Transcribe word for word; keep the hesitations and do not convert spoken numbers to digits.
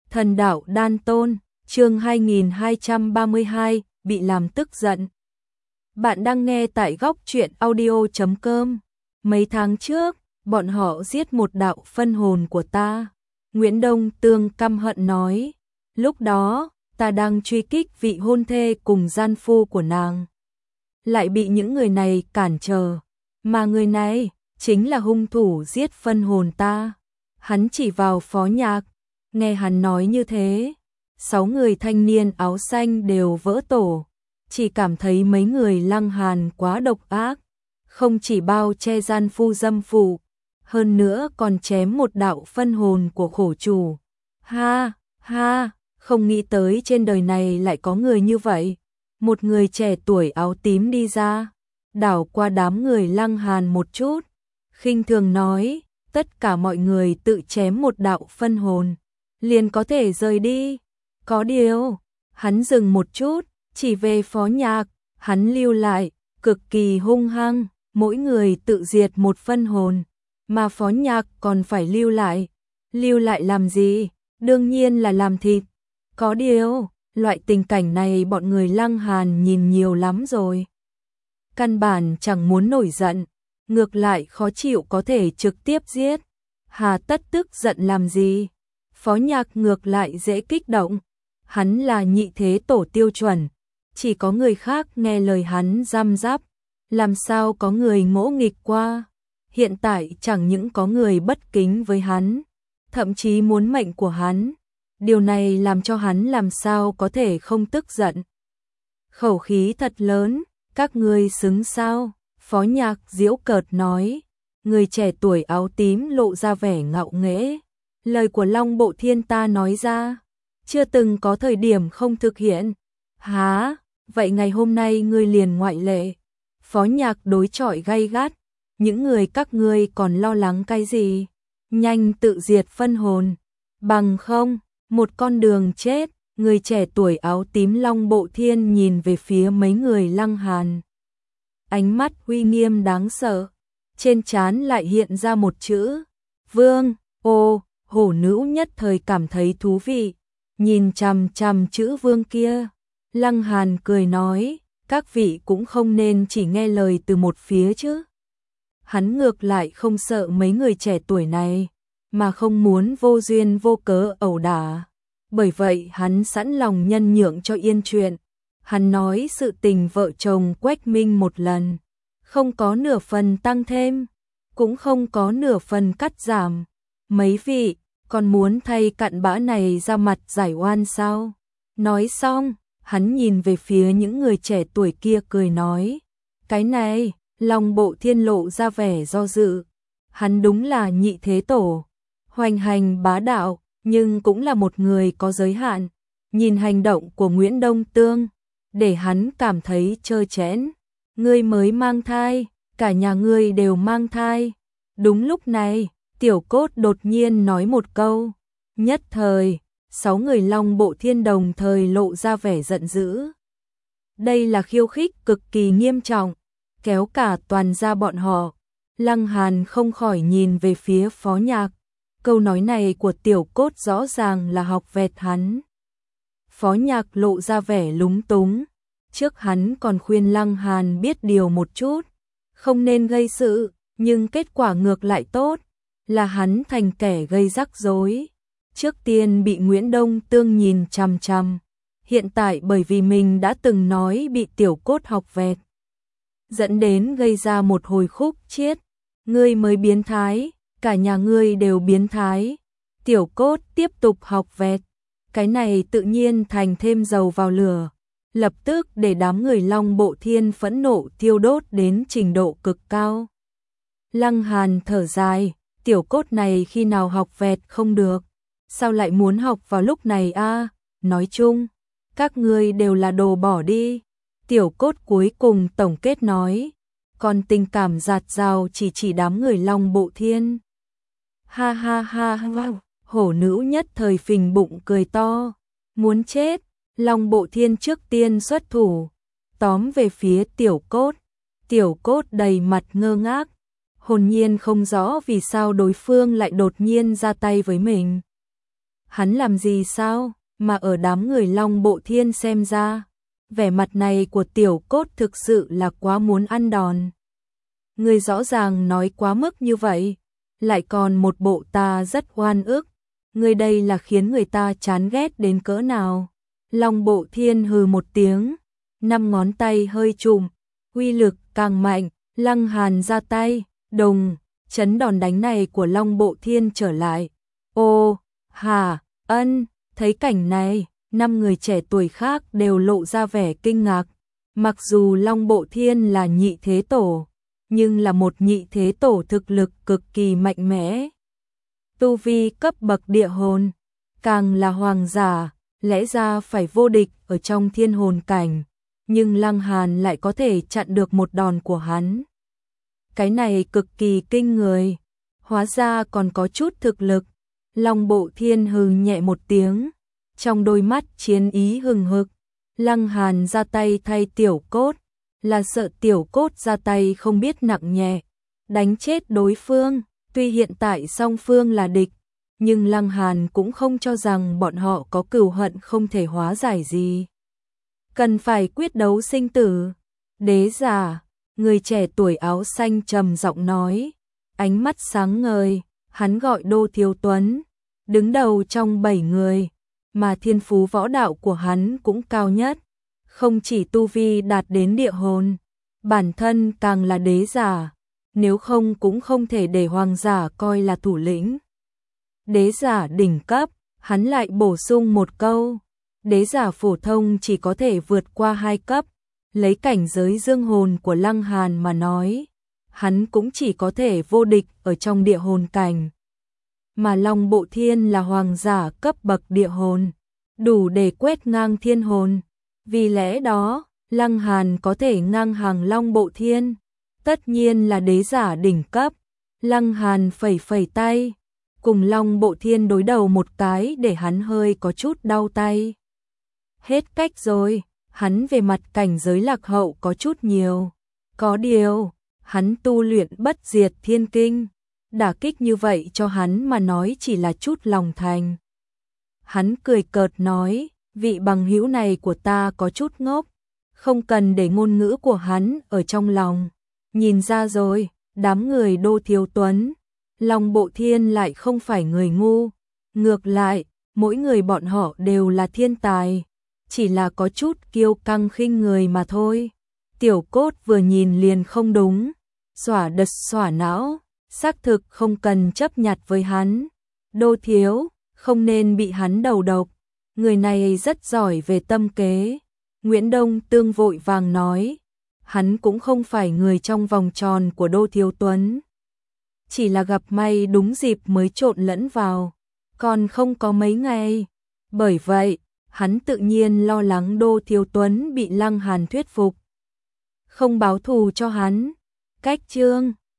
Thần đạo đan tôn, chương hai nghìn hai trăm ba mươi hai, bị làm tức giận. Bạn đang nghe tại góc truyện audio chấm com. Mấy tháng trước, bọn họ giết một đạo phân hồn của ta. Nguyễn Đông Tương căm hận nói, lúc đó, ta đang truy kích vị hôn thê cùng gian phu của nàng. Lại bị những người này cản trở, mà người này chính là hung thủ giết phân hồn ta. Hắn chỉ vào Phó Nhạc, nghe hắn nói như thế, sáu người thanh niên áo xanh đều vỡ tổ, chỉ cảm thấy mấy người Lăng Hàn quá độc ác, không chỉ bao che gian phu dâm phụ, hơn nữa còn chém một đạo phân hồn của khổ chủ. Ha, ha, không nghĩ tới trên đời này lại có người như vậy. Một người trẻ tuổi áo tím đi ra, đảo qua đám người Lăng Hàn một chút, khinh thường nói, tất cả mọi người tự chém một đạo phân hồn, liền có thể rời đi. Có điều, hắn dừng một chút, chỉ về Phó Nhạc, hắn lưu lại, cực kỳ hung hăng, mỗi người tự diệt một phân hồn, mà Phó Nhạc còn phải lưu lại. Lưu lại làm gì? Đương nhiên là làm thịt. Có điều, loại tình cảnh này bọn người Lăng Hàn nhìn nhiều lắm rồi. Căn bản chẳng muốn nổi giận, ngược lại khó chịu có thể trực tiếp giết. Hà tất tức giận làm gì? Phó Nhạc ngược lại dễ kích động. Hắn là nhị thế tổ tiêu chuẩn, chỉ có người khác nghe lời hắn răm rắp, làm sao có người ngỗ nghịch qua. Hiện tại chẳng những có người bất kính với hắn, thậm chí muốn mệnh của hắn. Điều này làm cho hắn làm sao có thể không tức giận. Khẩu khí thật lớn, các ngươi xứng sao? Phó Nhạc giễu cợt nói. Người trẻ tuổi áo tím lộ ra vẻ ngạo nghễ. Lời của Long Bộ Thiên ta nói ra, chưa từng có thời điểm không thực hiện. Hả? Vậy ngày hôm nay ngươi liền ngoại lệ. Phó Nhạc đối chọi gay gắt. Những người các ngươi còn lo lắng cái gì? Nhanh tự diệt phân hồn. Bằng không, một con đường chết. Người trẻ tuổi áo tím Long Bộ Thiên nhìn về phía mấy người Lăng Hàn. Ánh mắt uy nghiêm đáng sợ. Trên trán lại hiện ra một chữ Vương. Ô, hổ nữ nhất thời cảm thấy thú vị. Nhìn chằm chằm chữ Vương kia, Lăng Hàn cười nói, các vị cũng không nên chỉ nghe lời từ một phía chứ. Hắn ngược lại không sợ mấy người trẻ tuổi này, mà không muốn vô duyên vô cớ ẩu đả. Bởi vậy hắn sẵn lòng nhân nhượng cho yên chuyện. Hắn nói sự tình vợ chồng Quách Minh một lần, không có nửa phần tăng thêm, cũng không có nửa phần cắt giảm. Mấy vị còn muốn thay cặn bã này ra mặt giải oan sao? Nói xong, hắn nhìn về phía những người trẻ tuổi kia cười nói, cái này, Long Bộ Thiên lộ ra vẻ do dự. Hắn đúng là nhị thế tổ, hoành hành bá đạo, nhưng cũng là một người có giới hạn. Nhìn hành động của Nguyễn Đông Tương, để hắn cảm thấy trơ trẽn. Ngươi mới mang thai, cả nhà ngươi đều mang thai. Đúng lúc này, Tiểu Cốt đột nhiên nói một câu. Nhất thời, sáu người Long Bộ Thiên đồng thời lộ ra vẻ giận dữ. Đây là khiêu khích cực kỳ nghiêm trọng, kéo cả toàn gia bọn họ. Lăng Hàn không khỏi nhìn về phía Phó Nhạc. Câu nói này của Tiểu Cốt rõ ràng là học vẹt hắn. Phó Nhạc lộ ra vẻ lúng túng. Trước hắn còn khuyên Lăng Hàn biết điều một chút, không nên gây sự, nhưng kết quả ngược lại tốt, là hắn thành kẻ gây rắc rối. Trước tiên bị Nguyễn Đông Tương nhìn chằm chằm, hiện tại bởi vì mình đã từng nói bị Tiểu Cốt học vẹt, dẫn đến gây ra một hồi khúc chiết. Ngươi mới biến thái, cả nhà ngươi đều biến thái. Tiểu Cốt tiếp tục học vẹt, cái này tự nhiên thành thêm dầu vào lửa, lập tức để đám người Long Bộ Thiên phẫn nộ thiêu đốt đến trình độ cực cao. Lăng Hàn thở dài, Tiểu Cốt này khi nào học vẹt không được, sao lại muốn học vào lúc này a? À? Nói chung, các ngươi đều là đồ bỏ đi. Tiểu Cốt cuối cùng tổng kết nói, còn tình cảm dạt dào chỉ chỉ đám người Long Bộ Thiên. Ha ha ha ha, hổ nữ nhất thời phình bụng cười to, muốn chết. Long Bộ Thiên trước tiên xuất thủ, tóm về phía Tiểu Cốt. Tiểu Cốt đầy mặt ngơ ngác, hồn nhiên không rõ vì sao đối phương lại đột nhiên ra tay với mình. hắn làm gì sao, mà ở đám người Long Bộ Thiên xem ra, vẻ mặt này của Tiểu Cốt thực sự là quá muốn ăn đòn. Người rõ ràng nói quá mức như vậy, lại còn một bộ ta rất oan ức, người đây là khiến người ta chán ghét đến cỡ nào. Long Bộ Thiên hừ một tiếng, năm ngón tay hơi trùm, uy lực càng mạnh, Lăng Hàn ra tay, đồng, chấn đòn đánh này của Long Bộ Thiên trở lại. Ô, hà, ân, thấy cảnh này, năm người trẻ tuổi khác đều lộ ra vẻ kinh ngạc. Mặc dù Long Bộ Thiên là nhị thế tổ, nhưng là một nhị thế tổ thực lực cực kỳ mạnh mẽ. Tu vi cấp bậc địa hồn, càng là hoàng giả, lẽ ra phải vô địch ở trong thiên hồn cảnh, nhưng Lăng Hàn lại có thể chặn được một đòn của hắn. Cái này cực kỳ kinh người, hóa ra còn có chút thực lực. Long Bộ Thiên hừ nhẹ một tiếng, trong đôi mắt chiến ý hừng hực. Lăng Hàn ra tay thay Tiểu Cốt, là sợ Tiểu Cốt ra tay không biết nặng nhẹ, đánh chết đối phương. Tuy hiện tại song phương là địch, nhưng Lăng Hàn cũng không cho rằng bọn họ có cừu hận không thể hóa giải gì. Cần phải quyết đấu sinh tử. Đế giả, người trẻ tuổi áo xanh trầm giọng nói, ánh mắt sáng ngời, hắn gọi Đô Thiếu Tuấn, đứng đầu trong bảy người, mà thiên phú võ đạo của hắn cũng cao nhất, không chỉ tu vi đạt đến địa hồn, bản thân càng là đế giả, nếu không cũng không thể để hoàng giả coi là thủ lĩnh. Đế giả đỉnh cấp, hắn lại bổ sung một câu, đế giả phổ thông chỉ có thể vượt qua hai cấp, lấy cảnh giới dương hồn của Lăng Hàn mà nói, hắn cũng chỉ có thể vô địch ở trong địa hồn cảnh. Mà Long Bộ Thiên là hoàng giả cấp bậc địa hồn, đủ để quét ngang thiên hồn. Vì lẽ đó, Lăng Hàn có thể ngang hàng Long Bộ Thiên, tất nhiên là đế giả đỉnh cấp. Lăng Hàn phẩy phẩy tay, cùng Long Bộ Thiên đối đầu một cái để hắn hơi có chút đau tay. Hết cách rồi, hắn về mặt cảnh giới lạc hậu có chút nhiều. Có điều, hắn tu luyện bất diệt thiên kinh, đả kích như vậy cho hắn mà nói chỉ là chút lòng thành. Hắn cười cợt nói, vị bằng hữu này của ta có chút ngốc, không cần để ngôn ngữ của hắn ở trong lòng. Nhìn ra rồi, đám người Đô Thiếu Tuấn, Long Bộ Thiên lại không phải người ngu. Ngược lại, mỗi người bọn họ đều là thiên tài, chỉ là có chút kiêu căng khinh người mà thôi. Tiểu Cốt vừa nhìn liền không đúng, xỏa đật xỏa não, xác thực không cần chấp nhặt với hắn. Đô Thiếu, không nên bị hắn đầu độc, người này rất giỏi về tâm kế. Nguyễn Đông Tương vội vàng nói, hắn cũng không phải người trong vòng tròn của Đô Thiếu Tuấn, chỉ là gặp may đúng dịp mới trộn lẫn vào, còn không có mấy ngày. Bởi vậy, hắn tự nhiên lo lắng Đô Thiếu Tuấn bị Lăng Hàn thuyết phục, không báo thù cho hắn. Cách chương